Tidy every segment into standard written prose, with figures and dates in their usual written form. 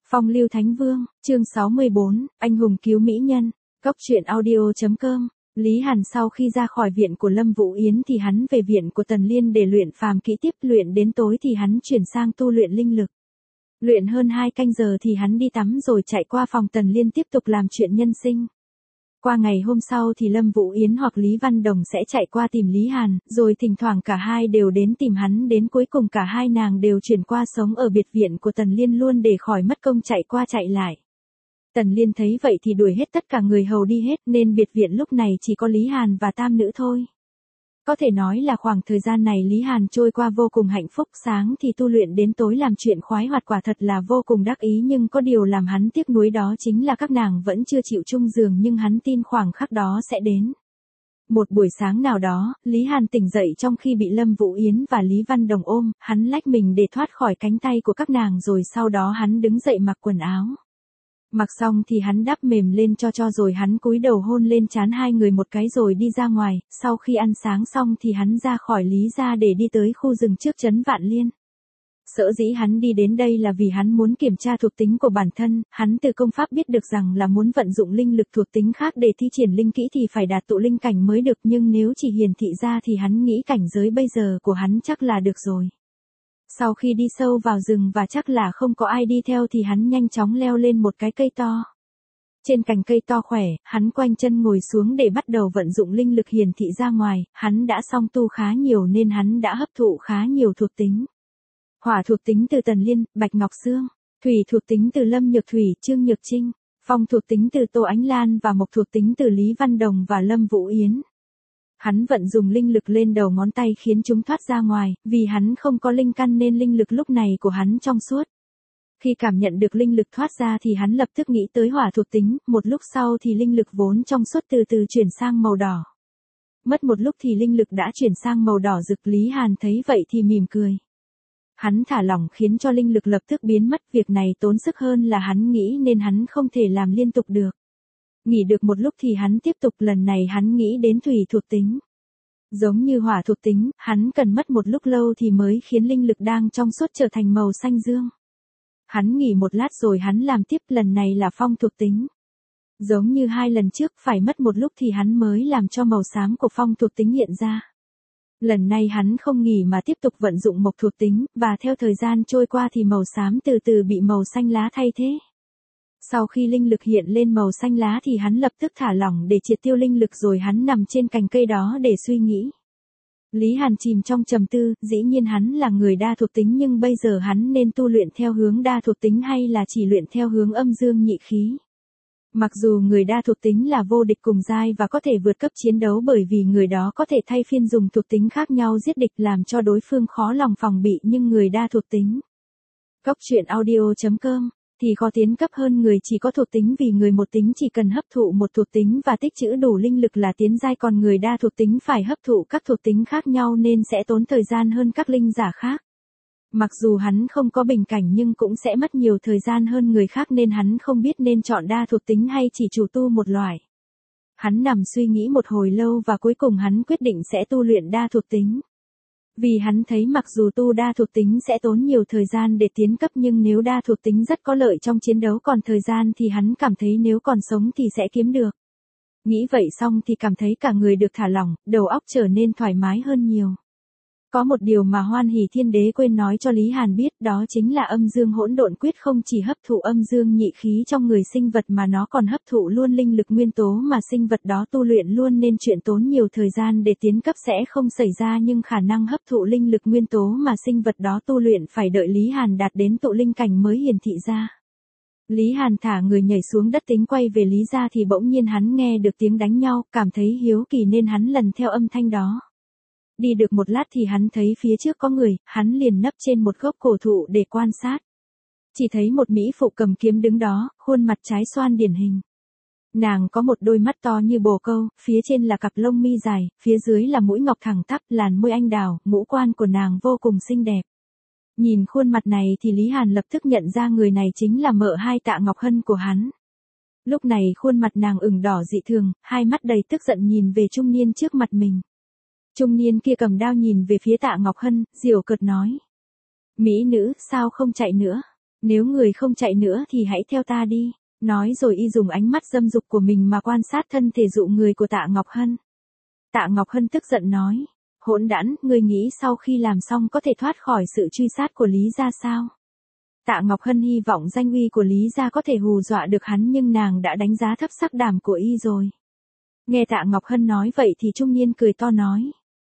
Phong lưu Thánh Vương, chương 64, anh hùng cứu mỹ nhân, Cốc truyện audio.com. Lý Hàn sau khi ra khỏi viện của Lâm Vũ Yến thì hắn về viện của Tần Liên để luyện phàm kỹ tiếp, luyện đến tối thì hắn chuyển sang tu luyện linh lực. Luyện hơn 2 canh giờ thì hắn đi tắm rồi chạy qua phòng Tần Liên tiếp tục làm chuyện nhân sinh. Qua ngày hôm sau thì Lâm Vũ Yến hoặc Lý Văn Đồng sẽ chạy qua tìm Lý Hàn, rồi thỉnh thoảng cả hai đều đến tìm hắn, đến cuối cùng cả hai nàng đều chuyển qua sống ở biệt viện của Tần Liên luôn để khỏi mất công chạy qua chạy lại. Tần Liên thấy vậy thì đuổi hết tất cả người hầu đi hết nên biệt viện lúc này chỉ có Lý Hàn và tam nữ thôi. Có thể nói là khoảng thời gian này Lý Hàn trôi qua vô cùng hạnh phúc, sáng thì tu luyện đến tối làm chuyện khoái hoạt, quả thật là vô cùng đắc ý, nhưng có điều làm hắn tiếc nuối đó chính là các nàng vẫn chưa chịu chung giường, nhưng hắn tin khoảng khắc đó sẽ đến. Một buổi sáng nào đó, Lý Hàn tỉnh dậy trong khi bị Lâm Vũ Yến và Lý Văn Đồng ôm, hắn lách mình để thoát khỏi cánh tay của các nàng rồi sau đó hắn đứng dậy mặc quần áo. Mặc xong thì hắn đắp mềm lên cho rồi hắn cúi đầu hôn lên trán hai người một cái rồi đi ra ngoài, sau khi ăn sáng xong thì hắn ra khỏi Lý gia để đi tới khu rừng trước trấn Vạn Liên. Sở dĩ hắn đi đến đây là vì hắn muốn kiểm tra thuộc tính của bản thân, hắn từ công pháp biết được rằng là muốn vận dụng linh lực thuộc tính khác để thi triển linh kỹ thì phải đạt tụ linh cảnh mới được, nhưng nếu chỉ hiển thị ra thì hắn nghĩ cảnh giới bây giờ của hắn chắc là được rồi. Sau khi đi sâu vào rừng và chắc là không có ai đi theo thì hắn nhanh chóng leo lên một cái cây to. Trên cành cây to khỏe, hắn quanh chân ngồi xuống để bắt đầu vận dụng linh lực hiển thị ra ngoài, hắn đã song tu khá nhiều nên hắn đã hấp thụ khá nhiều thuộc tính. Hỏa thuộc tính từ Tần Liên, Bạch Ngọc Sương, thủy thuộc tính từ Lâm Nhược Thủy, Trương Nhược Trinh, phong thuộc tính từ Tô Ánh Lan và mộc thuộc tính từ Lý Văn Đồng và Lâm Vũ Yến. Hắn vận dùng linh lực lên đầu ngón tay khiến chúng thoát ra ngoài, vì hắn không có linh căn nên linh lực lúc này của hắn trong suốt. Khi cảm nhận được linh lực thoát ra thì hắn lập tức nghĩ tới hỏa thuộc tính, một lúc sau thì linh lực vốn trong suốt từ từ chuyển sang màu đỏ. Mất một lúc thì linh lực đã chuyển sang màu đỏ rực, Lý Hàn thấy vậy thì mỉm cười. Hắn thả lỏng khiến cho linh lực lập tức biến mất, việc này tốn sức hơn là hắn nghĩ nên hắn không thể làm liên tục được. Nghỉ được một lúc thì hắn tiếp tục, lần này hắn nghĩ đến thủy thuộc tính. Giống như hỏa thuộc tính, hắn cần mất một lúc lâu thì mới khiến linh lực đang trong suốt trở thành màu xanh dương. Hắn nghỉ một lát rồi hắn làm tiếp, lần này là phong thuộc tính. Giống như hai lần trước, phải mất một lúc thì hắn mới làm cho màu xám của phong thuộc tính hiện ra. Lần này hắn không nghỉ mà tiếp tục vận dụng mộc thuộc tính, và theo thời gian trôi qua thì màu xám từ từ bị màu xanh lá thay thế. Sau khi linh lực hiện lên màu xanh lá thì hắn lập tức thả lỏng để triệt tiêu linh lực rồi hắn nằm trên cành cây đó để suy nghĩ. Lý Hàn chìm trong trầm tư, dĩ nhiên hắn là người đa thuộc tính nhưng bây giờ hắn nên tu luyện theo hướng đa thuộc tính hay là chỉ luyện theo hướng âm dương nhị khí. Mặc dù người đa thuộc tính là vô địch cùng giai và có thể vượt cấp chiến đấu bởi vì người đó có thể thay phiên dùng thuộc tính khác nhau giết địch làm cho đối phương khó lòng phòng bị, nhưng người đa thuộc tính. Cốc truyện audio.com thì khó tiến cấp hơn người chỉ có thuộc tính, vì người một tính chỉ cần hấp thụ một thuộc tính và tích trữ đủ linh lực là tiến giai, còn người đa thuộc tính phải hấp thụ các thuộc tính khác nhau nên sẽ tốn thời gian hơn các linh giả khác. Mặc dù hắn không có bình cảnh nhưng cũng sẽ mất nhiều thời gian hơn người khác nên hắn không biết nên chọn đa thuộc tính hay chỉ chủ tu một loại. Hắn nằm suy nghĩ một hồi lâu và cuối cùng hắn quyết định sẽ tu luyện đa thuộc tính. Vì hắn thấy mặc dù tu đa thuộc tính sẽ tốn nhiều thời gian để tiến cấp nhưng nếu đa thuộc tính rất có lợi trong chiến đấu, còn thời gian thì hắn cảm thấy nếu còn sống thì sẽ kiếm được. Nghĩ vậy xong thì cảm thấy cả người được thả lỏng, đầu óc trở nên thoải mái hơn nhiều. Có một điều mà Hoan Hỷ Thiên Đế quên nói cho Lý Hàn biết, đó chính là âm dương hỗn độn quyết không chỉ hấp thụ âm dương nhị khí trong người sinh vật mà nó còn hấp thụ luôn linh lực nguyên tố mà sinh vật đó tu luyện luôn, nên chuyện tốn nhiều thời gian để tiến cấp sẽ không xảy ra, nhưng khả năng hấp thụ linh lực nguyên tố mà sinh vật đó tu luyện phải đợi Lý Hàn đạt đến tụ linh cảnh mới hiển thị ra. Lý Hàn thả người nhảy xuống đất tính quay về Lý gia thì bỗng nhiên hắn nghe được tiếng đánh nhau, cảm thấy hiếu kỳ nên hắn lần theo âm thanh đó. Đi được một lát thì hắn thấy phía trước có người, hắn liền nấp trên một gốc cổ thụ để quan sát. Chỉ thấy một mỹ phụ cầm kiếm đứng đó, khuôn mặt trái xoan điển hình. Nàng có một đôi mắt to như bồ câu, phía trên là cặp lông mi dài, phía dưới là mũi ngọc thẳng tắp, làn môi anh đào, ngũ quan của nàng vô cùng xinh đẹp. Nhìn khuôn mặt này thì Lý Hàn lập tức nhận ra người này chính là mợ hai Tạ Ngọc Hân của hắn. Lúc này khuôn mặt nàng ửng đỏ dị thường, hai mắt đầy tức giận nhìn về trung niên trước mặt mình. Trung niên kia cầm đao nhìn về phía Tạ Ngọc Hân, giễu cợt nói. Mỹ nữ, sao không chạy nữa? Nếu người không chạy nữa thì hãy theo ta đi. Nói rồi y dùng ánh mắt dâm dục của mình mà quan sát thân thể dụ người của Tạ Ngọc Hân. Tạ Ngọc Hân tức giận nói. Hỗn đản, ngươi nghĩ sau khi làm xong có thể thoát khỏi sự truy sát của Lý gia sao? Tạ Ngọc Hân hy vọng danh uy của Lý gia có thể hù dọa được hắn nhưng nàng đã đánh giá thấp sắc đảm của y rồi. Nghe Tạ Ngọc Hân nói vậy thì trung niên cười to nói.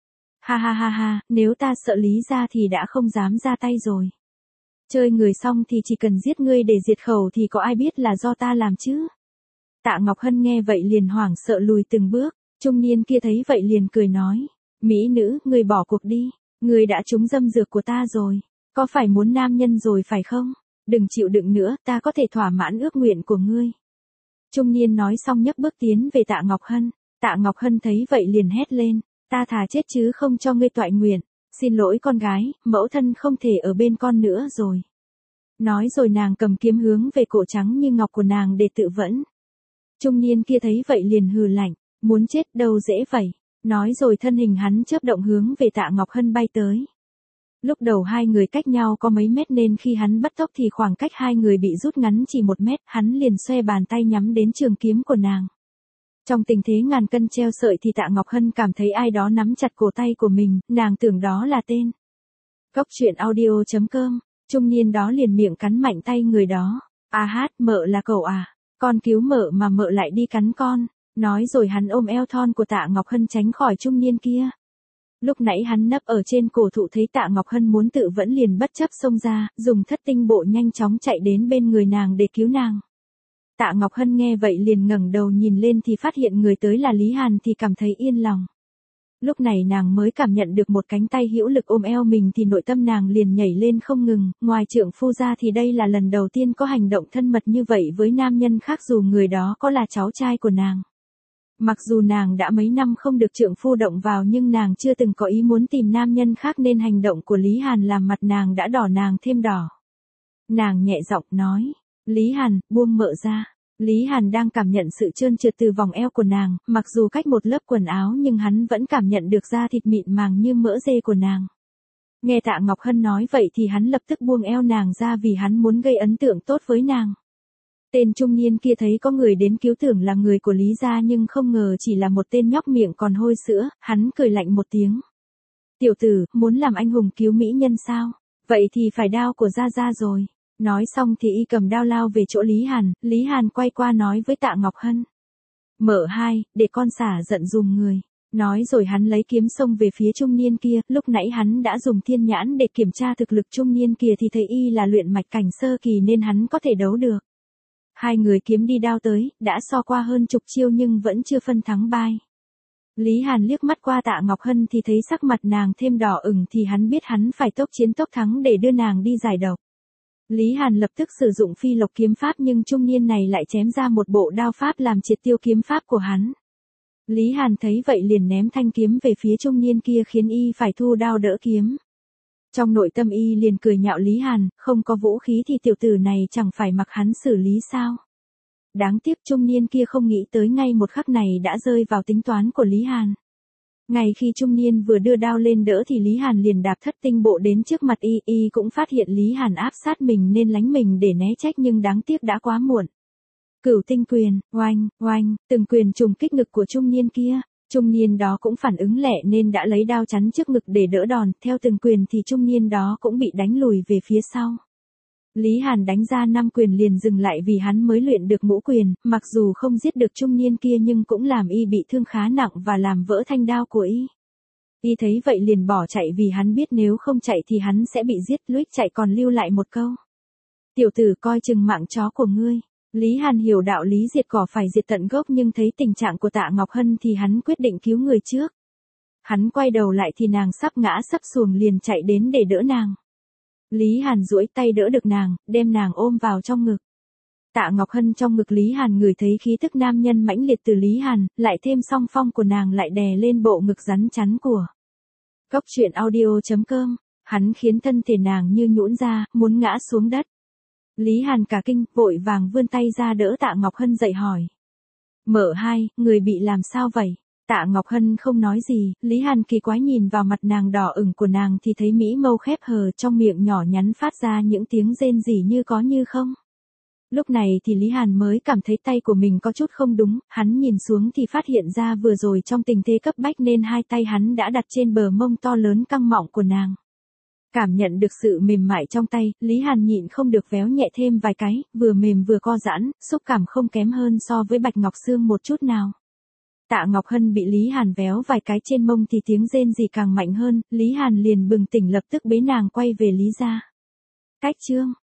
Ha ha ha ha, nếu ta sợ Lý gia thì đã không dám ra tay rồi. Chơi người xong thì chỉ cần giết ngươi để diệt khẩu thì có ai biết là do ta làm chứ? Tạ Ngọc Hân nghe vậy liền hoảng sợ lùi từng bước, trung niên kia thấy vậy liền cười nói. Mỹ nữ, ngươi bỏ cuộc đi, ngươi đã trúng dâm dược của ta rồi, có phải muốn nam nhân rồi phải không? Đừng chịu đựng nữa, ta có thể thỏa mãn ước nguyện của ngươi. Trung niên nói xong nhấc bước tiến về Tạ Ngọc Hân. Tạ Ngọc Hân thấy vậy liền hét lên, ta thà chết chứ không cho ngươi toại nguyện. Xin lỗi con gái, mẫu thân không thể ở bên con nữa rồi. Nói rồi nàng cầm kiếm hướng về cổ trắng như ngọc của nàng để tự vẫn. Trung niên kia thấy vậy liền hừ lạnh, muốn chết đâu dễ vậy. Nói rồi thân hình hắn chớp động hướng về Tạ Ngọc Hân bay tới. Lúc đầu hai người cách nhau có mấy mét nên khi hắn bắt tốc thì khoảng cách hai người bị rút ngắn chỉ 1 mét, hắn liền xoe bàn tay nhắm đến trường kiếm của nàng. Trong tình thế ngàn cân treo sợi thì Tạ Ngọc Hân cảm thấy ai đó nắm chặt cổ tay của mình, nàng tưởng đó là tên. Góc truyện audio.com, trung niên đó liền miệng cắn mạnh tay người đó. A hát, mợ là cậu à, con cứu mợ mà mợ lại đi cắn con. Nói rồi hắn ôm eo thon của Tạ Ngọc Hân tránh khỏi trung niên kia. Lúc nãy hắn nấp ở trên cổ thụ thấy Tạ Ngọc Hân muốn tự vẫn liền bất chấp xông ra, dùng thất tinh bộ nhanh chóng chạy đến bên người nàng để cứu nàng. Tạ Ngọc Hân nghe vậy liền ngẩng đầu nhìn lên thì phát hiện người tới là Lý Hàn thì cảm thấy yên lòng. Lúc này nàng mới cảm nhận được một cánh tay hữu lực ôm eo mình thì nội tâm nàng liền nhảy lên không ngừng, ngoài trượng phu ra thì đây là lần đầu tiên có hành động thân mật như vậy với nam nhân khác dù người đó có là cháu trai của nàng. Mặc dù nàng đã mấy năm không được trượng phu động vào nhưng nàng chưa từng có ý muốn tìm nam nhân khác nên hành động của Lý Hàn làm mặt nàng đã đỏ nàng thêm đỏ. Nàng nhẹ giọng nói, Lý Hàn, buông mợ ra. Lý Hàn đang cảm nhận sự trơn trượt từ vòng eo của nàng, mặc dù cách một lớp quần áo nhưng hắn vẫn cảm nhận được da thịt mịn màng như mỡ dê của nàng. Nghe Tạ Ngọc Hân nói vậy thì hắn lập tức buông eo nàng ra vì hắn muốn gây ấn tượng tốt với nàng. Tên trung niên kia thấy có người đến cứu tưởng là người của Lý gia nhưng không ngờ chỉ là một tên nhóc miệng còn hôi sữa, hắn cười lạnh một tiếng. Tiểu tử, muốn làm anh hùng cứu mỹ nhân sao? Vậy thì phải đao của Gia Gia rồi. Nói xong thì y cầm đao lao về chỗ Lý Hàn quay qua nói với Tạ Ngọc Hân. Mở hai, để con xả giận dùm người. Nói rồi hắn lấy kiếm xông về phía trung niên kia, lúc nãy hắn đã dùng thiên nhãn để kiểm tra thực lực trung niên kia thì thấy y là luyện mạch cảnh sơ kỳ nên hắn có thể đấu được. Hai người kiếm đi đao tới, đã so qua hơn chục chiêu nhưng vẫn chưa phân thắng bại. Lý Hàn liếc mắt qua Tạ Ngọc Hân thì thấy sắc mặt nàng thêm đỏ ửng thì hắn biết hắn phải tốc chiến tốc thắng để đưa nàng đi giải độc. Lý Hàn lập tức sử dụng phi lộc kiếm pháp nhưng trung niên này lại chém ra một bộ đao pháp làm triệt tiêu kiếm pháp của hắn. Lý Hàn thấy vậy liền ném thanh kiếm về phía trung niên kia khiến y phải thu đao đỡ kiếm. Trong nội tâm y liền cười nhạo Lý Hàn, không có vũ khí thì tiểu tử này chẳng phải mặc hắn xử lý sao. Đáng tiếc trung niên kia không nghĩ tới ngay một khắc này đã rơi vào tính toán của Lý Hàn. Ngay khi trung niên vừa đưa đao lên đỡ thì Lý Hàn liền đạp thất tinh bộ đến trước mặt y cũng phát hiện Lý Hàn áp sát mình nên lánh mình để né trách nhưng đáng tiếc đã quá muộn. Cửu tinh quyền, oanh, oanh, từng quyền trùng kích ngực của trung niên kia. Trung niên đó cũng phản ứng lẹ nên đã lấy đao chắn trước ngực để đỡ đòn, theo từng quyền thì trung niên đó cũng bị đánh lùi về phía sau. Lý Hàn đánh ra 5 quyền liền dừng lại vì hắn mới luyện được ngũ quyền, mặc dù không giết được trung niên kia nhưng cũng làm y bị thương khá nặng và làm vỡ thanh đao của y. Y thấy vậy liền bỏ chạy vì hắn biết nếu không chạy thì hắn sẽ bị giết, lướt chạy còn lưu lại một câu. Tiểu tử coi chừng mạng chó của ngươi. Lý Hàn hiểu đạo lý diệt cỏ phải diệt tận gốc nhưng thấy tình trạng của Tạ Ngọc Hân thì hắn quyết định cứu người trước. Hắn quay đầu lại thì nàng sắp ngã sắp xuồng liền chạy đến để đỡ nàng. Lý Hàn duỗi tay đỡ được nàng, đem nàng ôm vào trong ngực. Tạ Ngọc Hân trong ngực Lý Hàn ngửi thấy khí tức nam nhân mãnh liệt từ Lý Hàn, lại thêm song phong của nàng lại đè lên bộ ngực rắn chắn của. Góc truyện audio.com, hắn khiến thân thể nàng như nhũn ra, muốn ngã xuống đất. Lý Hàn cả kinh, vội vàng vươn tay ra đỡ Tạ Ngọc Hân dậy hỏi. Mở hai, người bị làm sao vậy? Tạ Ngọc Hân không nói gì, Lý Hàn kỳ quái nhìn vào mặt nàng đỏ ửng của nàng thì thấy mỹ mâu khép hờ, trong miệng nhỏ nhắn phát ra những tiếng rên rỉ như có như không. Lúc này thì Lý Hàn mới cảm thấy tay của mình có chút không đúng, hắn nhìn xuống thì phát hiện ra vừa rồi trong tình thế cấp bách nên hai tay hắn đã đặt trên bờ mông to lớn căng mọng của nàng. Cảm nhận được sự mềm mại trong tay, Lý Hàn nhịn không được véo nhẹ thêm vài cái, vừa mềm vừa co giãn, xúc cảm không kém hơn so với Bạch Ngọc Sương một chút nào. Tạ Ngọc Hân bị Lý Hàn véo vài cái trên mông thì tiếng rên rỉ càng mạnh hơn, Lý Hàn liền bừng tỉnh lập tức bế nàng quay về Lý gia. Cách chương